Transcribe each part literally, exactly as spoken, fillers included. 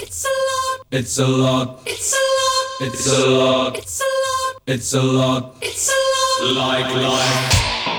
It's a lot. It's a lot. It's a lot. It's a lot. It's a lot. It's a lot. It's a lot. Like life.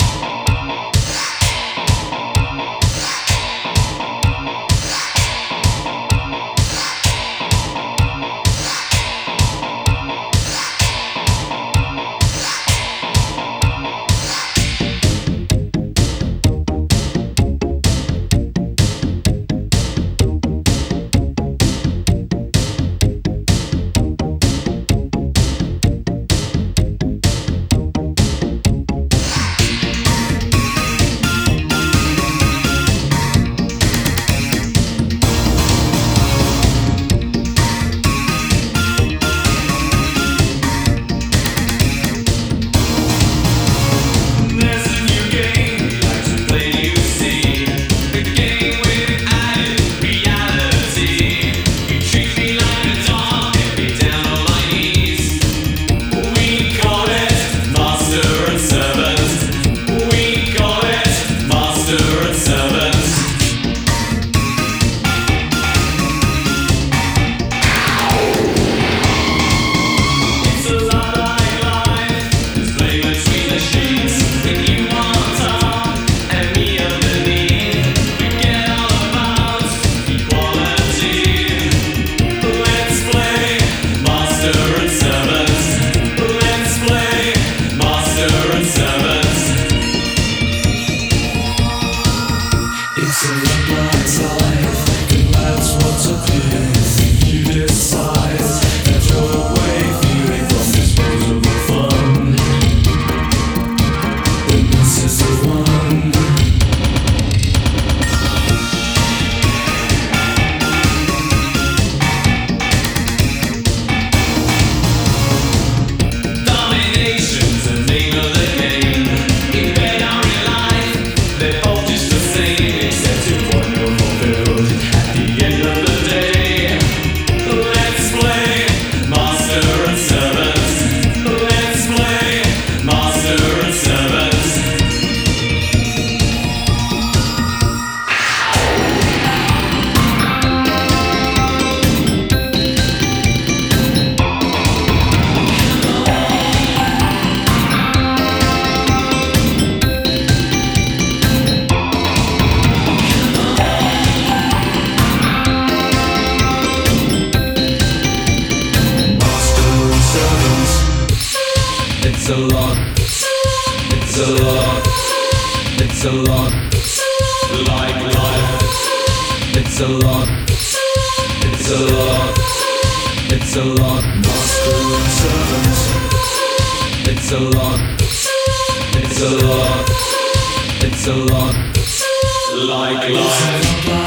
It's a lot. It's a lot. It's a lot. Like life. It's a lot. It's a lot. It's a lot. Master and servants. It's a lot. It's a lot. It's a lot. Like life.